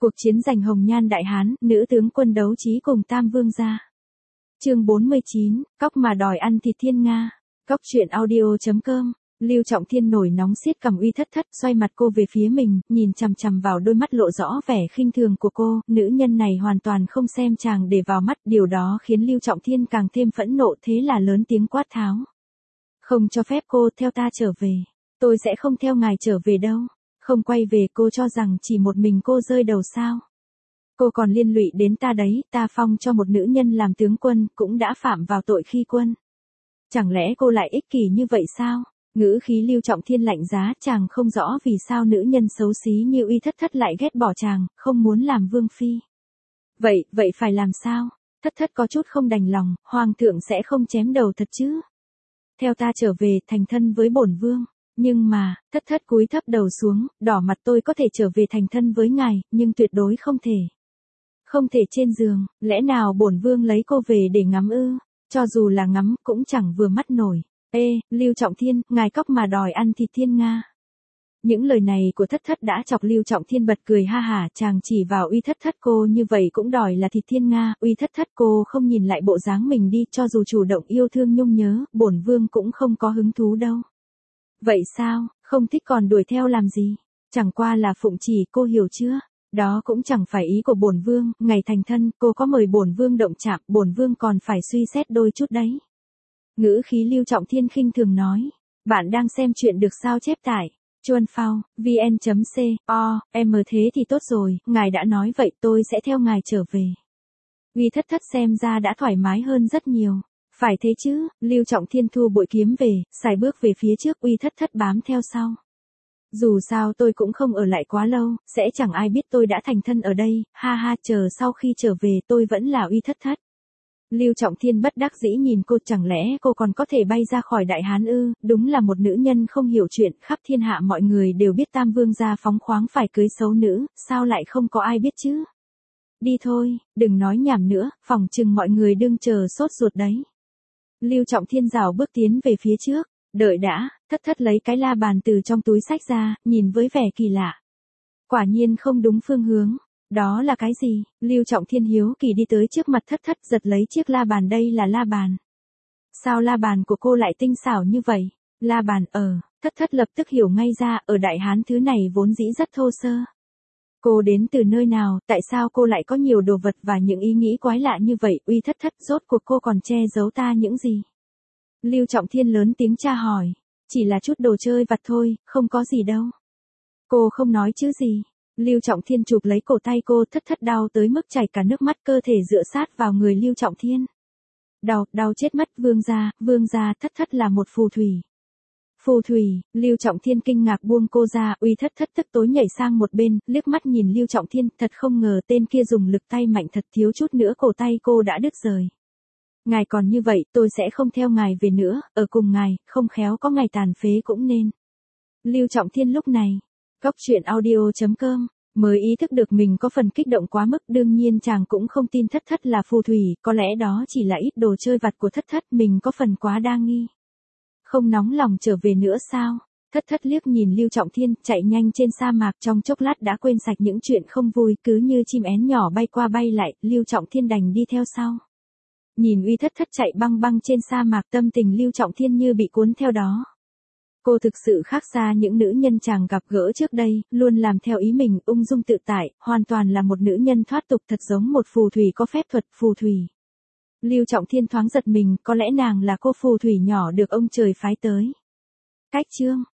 Cuộc chiến giành Hồng Nhan Đại Hán, nữ tướng quân đấu trí cùng Tam Vương gia. Chương 49, cóc mà đòi ăn thịt thiên nga. Cóc truyện audio.com. Lưu Trọng Thiên nổi nóng siết cầm Uy Thất Thất, xoay mặt cô về phía mình, nhìn chằm chằm vào đôi mắt lộ rõ vẻ khinh thường của cô, nữ nhân này hoàn toàn không xem chàng để vào mắt, điều đó khiến Lưu Trọng Thiên càng thêm phẫn nộ, thế là lớn tiếng quát tháo. Không cho phép cô theo ta trở về. Tôi sẽ không theo ngài trở về đâu. Không quay về, cô cho rằng chỉ một mình cô rơi đầu sao? Cô còn liên lụy đến ta đấy, ta phong cho một nữ nhân làm tướng quân, cũng đã phạm vào tội khi quân. Chẳng lẽ cô lại ích kỷ như vậy sao? Ngữ khí Lưu Trọng Thiên lạnh giá, chàng không rõ vì sao nữ nhân xấu xí như Uy Thất Thất lại ghét bỏ chàng, không muốn làm vương phi. Vậy phải làm sao? Thất Thất có chút không đành lòng, hoàng thượng sẽ không chém đầu thật chứ? Theo ta trở về, thành thân với bổn vương. Nhưng mà, Thất Thất cúi thấp đầu xuống, đỏ mặt, tôi có thể trở về thành thân với ngài, nhưng tuyệt đối không thể. Không thể trên giường, lẽ nào bổn vương lấy cô về để ngắm ư? Cho dù là ngắm, cũng chẳng vừa mắt nổi. Lưu Trọng Thiên, ngài cóc mà đòi ăn thịt thiên nga. Những lời này của Thất Thất đã chọc Lưu Trọng Thiên bật cười ha hả, chàng chỉ vào Uy Thất Thất, cô như vậy cũng đòi là thịt thiên nga. Uy Thất Thất, cô không nhìn lại bộ dáng mình đi, cho dù chủ động yêu thương nhung nhớ, bổn vương cũng không có hứng thú đâu. Vậy sao, không thích còn đuổi theo làm gì? Chẳng qua là phụng chỉ, cô hiểu chưa? Đó cũng chẳng phải ý của bổn vương, ngày thành thân, cô có mời bổn vương động chạm, bổn vương còn phải suy xét đôi chút đấy. Ngữ khí Lưu Trọng Thiên khinh thường nói. Bạn đang xem chuyện được sao chép tải. Chuan Phao, vn.co.m thế thì tốt rồi, ngài đã nói vậy tôi sẽ theo ngài trở về. Uy Thất Thất xem ra đã thoải mái hơn rất nhiều. Phải thế chứ, Lưu Trọng Thiên thu bội kiếm về, xài bước về phía trước, Uy Thất Thất bám theo sau. Dù sao tôi cũng không ở lại quá lâu, sẽ chẳng ai biết tôi đã thành thân ở đây, ha ha, chờ sau khi trở về tôi vẫn là Uy Thất Thất. Lưu Trọng Thiên bất đắc dĩ nhìn cô, chẳng lẽ cô còn có thể bay ra khỏi Đại Hán ư? Đúng là một nữ nhân không hiểu chuyện, khắp thiên hạ mọi người đều biết Tam Vương gia phóng khoáng phải cưới xấu nữ, sao lại không có ai biết chứ? Đi thôi, đừng nói nhảm nữa, phòng chừng mọi người đương chờ sốt ruột đấy. Lưu Trọng Thiên rảo bước tiến về phía trước. Đợi đã, Thất Thất lấy cái la bàn từ trong túi xách ra, nhìn với vẻ kỳ lạ. Quả nhiên không đúng phương hướng. Đó là cái gì? Lưu Trọng Thiên hiếu kỳ đi tới trước mặt Thất Thất, giật lấy chiếc la bàn, đây là la bàn. Sao la bàn của cô lại tinh xảo như vậy? La bàn Thất Thất lập tức hiểu ngay ra, ở Đại Hán thứ này vốn dĩ rất thô sơ. Cô đến từ nơi nào, tại sao cô lại có nhiều đồ vật và những ý nghĩ quái lạ như vậy? Uy Thất Thất, rốt cuộc cô còn che giấu ta những gì? Lưu Trọng Thiên lớn tiếng tra hỏi. Chỉ là chút đồ chơi vặt thôi, không có gì đâu. Cô không nói chứ gì? Lưu Trọng Thiên chụp lấy cổ tay cô, Thất Thất đau tới mức chảy cả nước mắt, cơ thể dựa sát vào người Lưu Trọng Thiên. Đau chết mất, vương gia, Thất Thất là một phù thủy. Phù thủy, Lưu Trọng Thiên kinh ngạc buông cô ra, Uy Thất Thất tức tối nhảy sang một bên, liếc mắt nhìn Lưu Trọng Thiên, thật không ngờ tên kia dùng lực tay mạnh thật, thiếu chút nữa cổ tay cô đã đứt rời. Ngài còn như vậy, tôi sẽ không theo ngài về nữa, ở cùng ngài, không khéo có ngày tàn phế cũng nên. Lưu Trọng Thiên lúc này, Cóc truyện audio.com, mới ý thức được mình có phần kích động quá mức, đương nhiên chàng cũng không tin Thất Thất là phù thủy, có lẽ đó chỉ là ít đồ chơi vặt của Thất Thất, mình có phần quá đa nghi. Không nóng lòng trở về nữa sao? Thất Thất liếc nhìn Lưu Trọng Thiên, chạy nhanh trên sa mạc, trong chốc lát đã quên sạch những chuyện không vui, cứ như chim én nhỏ bay qua bay lại, Lưu Trọng Thiên đành đi theo sau. Nhìn Uy Thất Thất chạy băng băng trên sa mạc, tâm tình Lưu Trọng Thiên như bị cuốn theo đó. Cô thực sự khác xa những nữ nhân chàng gặp gỡ trước đây, luôn làm theo ý mình, ung dung tự tại, hoàn toàn là một nữ nhân thoát tục, thật giống một phù thủy có phép thuật, phù thủy. Lưu Trọng Thiên thoáng giật mình, có lẽ nàng là cô phù thủy nhỏ được ông trời phái tới. Cách chương